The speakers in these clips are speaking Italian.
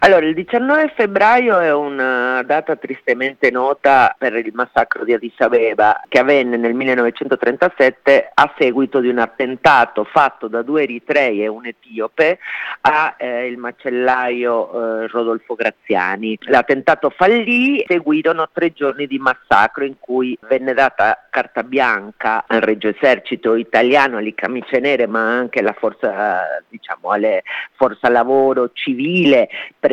Allora, il 19 febbraio è una data tristemente nota per il massacro di Addis Abeba, che avvenne nel 1937 a seguito di un attentato fatto da 2 eritrei e un etiope a il macellaio Rodolfo Graziani. L'attentato fallì, seguirono 3 giorni di massacro in cui venne data carta bianca al Regio Esercito italiano, alle camicie nere, ma anche alla forza lavoro civile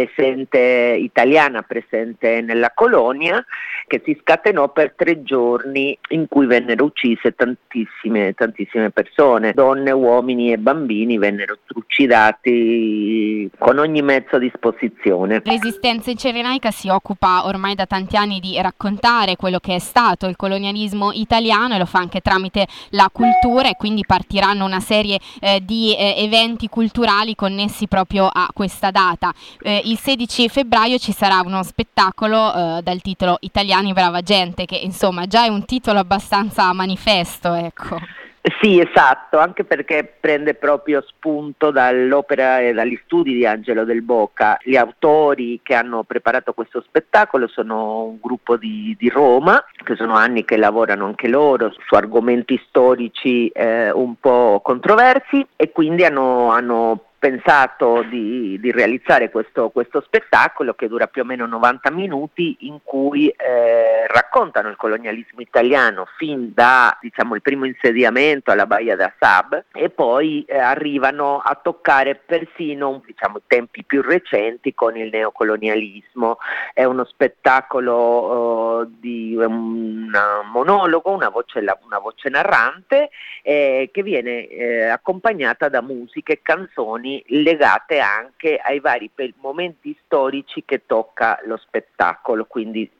italiana presente nella colonia, che si scatenò per 3 giorni in cui vennero uccise tantissime persone, donne, uomini e bambini vennero trucidati con ogni mezzo a disposizione. Resistenza in Cirenaica si occupa ormai da tanti anni di raccontare quello che è stato il colonialismo italiano e lo fa anche tramite la cultura, e quindi partiranno una serie di eventi culturali connessi proprio a questa data. Il 16 febbraio ci sarà uno spettacolo dal titolo Italiani brava gente, che insomma già è un titolo abbastanza manifesto, ecco. Sì, esatto, anche perché prende proprio spunto dall'opera e dagli studi di Angelo Del Boca. Gli autori che hanno preparato questo spettacolo sono un gruppo di Roma, che sono anni che lavorano anche loro su argomenti storici un po' controversi, e quindi hanno pensato di realizzare questo spettacolo che dura più o meno 90 minuti, in cui raccontano il colonialismo italiano fin da il primo insediamento alla Baia d'Assab, e poi arrivano a toccare persino i tempi più recenti con il neocolonialismo. È uno spettacolo di un monologo, una voce narrante che viene accompagnata da musiche e canzoni legate anche ai vari momenti storici che tocca lo spettacolo, quindi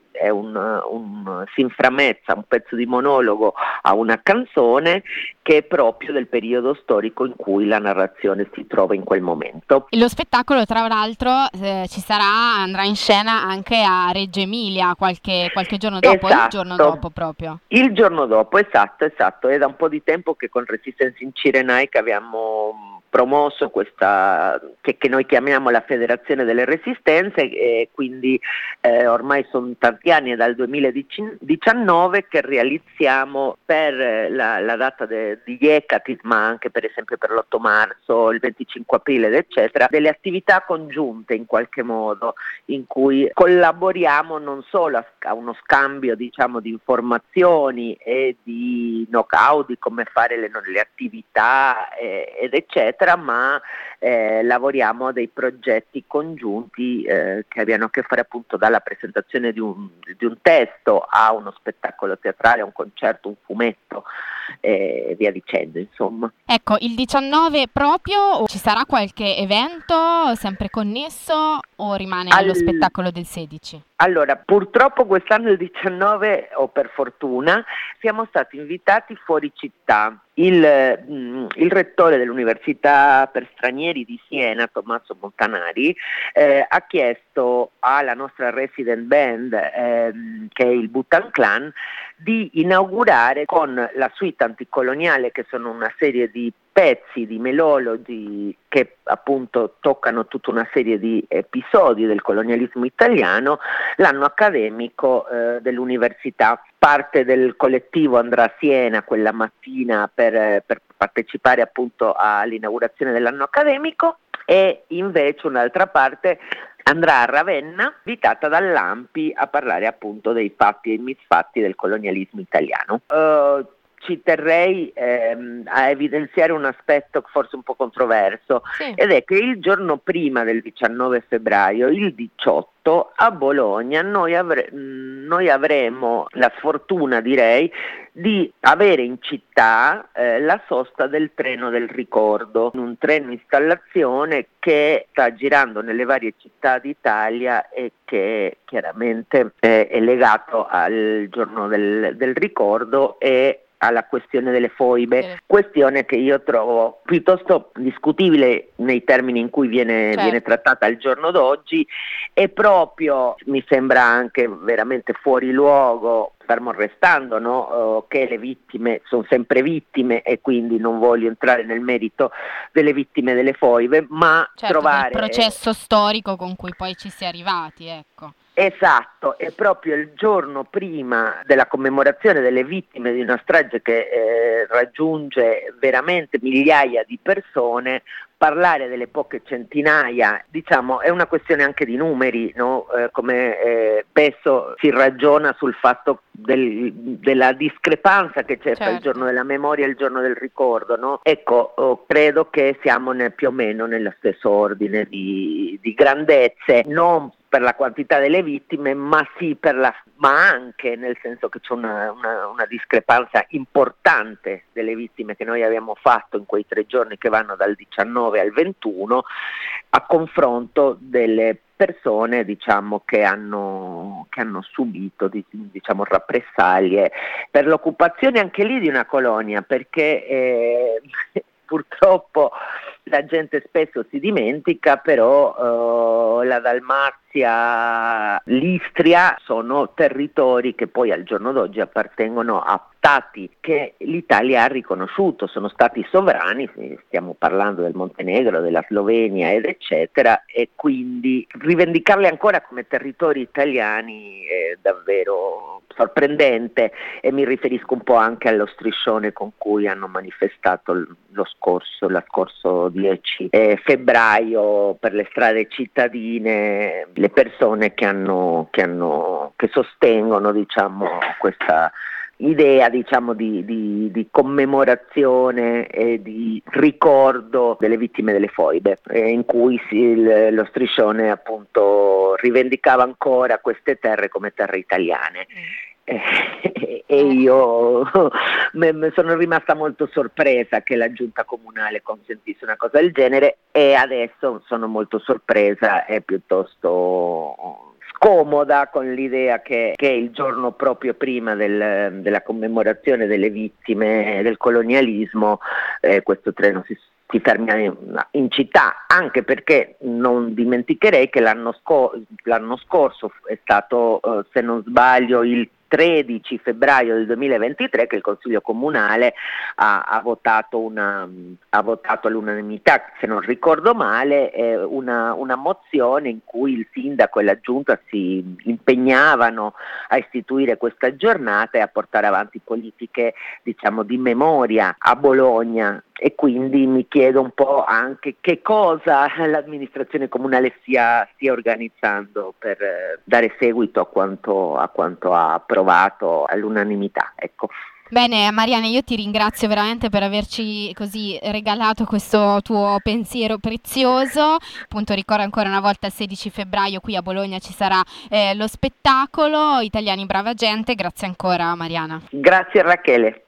si inframmezza un pezzo di monologo a una canzone che è proprio del periodo storico in cui la narrazione si trova in quel momento. Lo spettacolo, tra l'altro, andrà in scena anche a Reggio Emilia qualche giorno dopo, esatto. Il giorno dopo proprio. Il giorno dopo, esatto, è da un po' di tempo che con Resistenza in Cirenaica abbiamo promosso questa che noi chiamiamo la Federazione delle Resistenze, e quindi ormai sono tanti anni, è dal 2019 che realizziamo per la data di Hekatis, ma anche per esempio per l'8 marzo, il 25 aprile eccetera, delle attività congiunte in qualche modo, in cui collaboriamo non solo a uno scambio di informazioni e di know-how di come fare le attività ed eccetera, ma lavoriamo a dei progetti congiunti che abbiano a che fare appunto dalla presentazione di un testo a uno spettacolo teatrale, a un concerto, un fumetto e via dicendo, insomma. Ecco, il 19 proprio ci sarà qualche evento sempre connesso o rimane lo spettacolo del 16? Allora, purtroppo quest'anno il 19, o per fortuna, siamo stati invitati fuori città. Il rettore dell'Università per Stranieri di Siena, Tommaso Montanari, ha chiesto alla nostra resident band, che è il Bhutan Clan, di inaugurare con la suite anticoloniale, che sono una serie di pezzi, di melodi che appunto toccano tutta una serie di episodi del colonialismo italiano, l'anno accademico dell'università. Parte del collettivo andrà a Siena quella mattina per partecipare appunto all'inaugurazione dell'anno accademico, e invece un'altra parte andrà a Ravenna, invitata dall'ANPI a parlare appunto dei fatti e misfatti del colonialismo italiano. Ci terrei a evidenziare un aspetto forse un po' controverso, sì, ed è che il giorno prima del 19 febbraio, il 18, a Bologna noi avremo la sfortuna, direi, di avere in città la sosta del treno del ricordo, un treno installazione che sta girando nelle varie città d'Italia e che chiaramente è legato al giorno del ricordo e alla questione delle foibe, questione che io trovo piuttosto discutibile nei termini in cui viene trattata al giorno d'oggi, e proprio mi sembra anche veramente fuori luogo fermo restando, no? Che le vittime sono sempre vittime e quindi non voglio entrare nel merito delle vittime delle foibe, ma certo, trovare... del processo storico con cui poi ci si è arrivati, ecco. Esatto, è proprio il giorno prima della commemorazione delle vittime di una strage che raggiunge veramente migliaia di persone, parlare delle poche centinaia, diciamo, è una questione anche di numeri, no? Come spesso si ragiona sul fatto della discrepanza che c'è tra il giorno della memoria e il giorno del ricordo, no? Ecco, credo che siamo più o meno nello stesso ordine di grandezze, non per la quantità delle vittime, ma sì ma anche nel senso che c'è una discrepanza importante delle vittime che noi abbiamo fatto in quei 3 giorni che vanno dal 19 al 21 a confronto delle persone, diciamo, che hanno subito, diciamo, rappresaglie per l'occupazione anche lì di una colonia, perché purtroppo la gente spesso si dimentica, però la Dalmazia, l'Istria sono territori che poi al giorno d'oggi appartengono a stati che l'Italia ha riconosciuto, sono stati sovrani, stiamo parlando del Montenegro, della Slovenia ed eccetera, e quindi rivendicarli ancora come territori italiani è davvero sorprendente, e mi riferisco un po' anche allo striscione con cui hanno manifestato lo scorso 10 febbraio per le strade cittadine le persone che sostengono, diciamo, questa idea, diciamo, di commemorazione e di ricordo delle vittime delle foibe, in cui lo striscione appunto rivendicava ancora queste terre come terre italiane. E io sono rimasta molto sorpresa che la giunta comunale consentisse una cosa del genere, e adesso sono molto sorpresa e piuttosto scomoda con l'idea che il giorno proprio prima della commemorazione delle vittime del colonialismo questo treno si fermi in città, anche perché non dimenticherei che l'anno scorso è stato, se non sbaglio, il 13 febbraio del 2023 che il Consiglio Comunale ha votato all'unanimità, se non ricordo male, una mozione in cui il sindaco e la giunta si impegnavano a istituire questa giornata e a portare avanti politiche, diciamo, di memoria a Bologna. E quindi mi chiedo un po' anche che cosa l'amministrazione comunale stia organizzando per dare seguito a quanto ha approvato all'unanimità, ecco. Bene Mariana, io ti ringrazio veramente per averci così regalato questo tuo pensiero prezioso. Appunto, ricordo ancora una volta il 16 febbraio qui a Bologna ci sarà lo spettacolo Italiani Brava Gente. Grazie ancora Mariana. Grazie Rachele.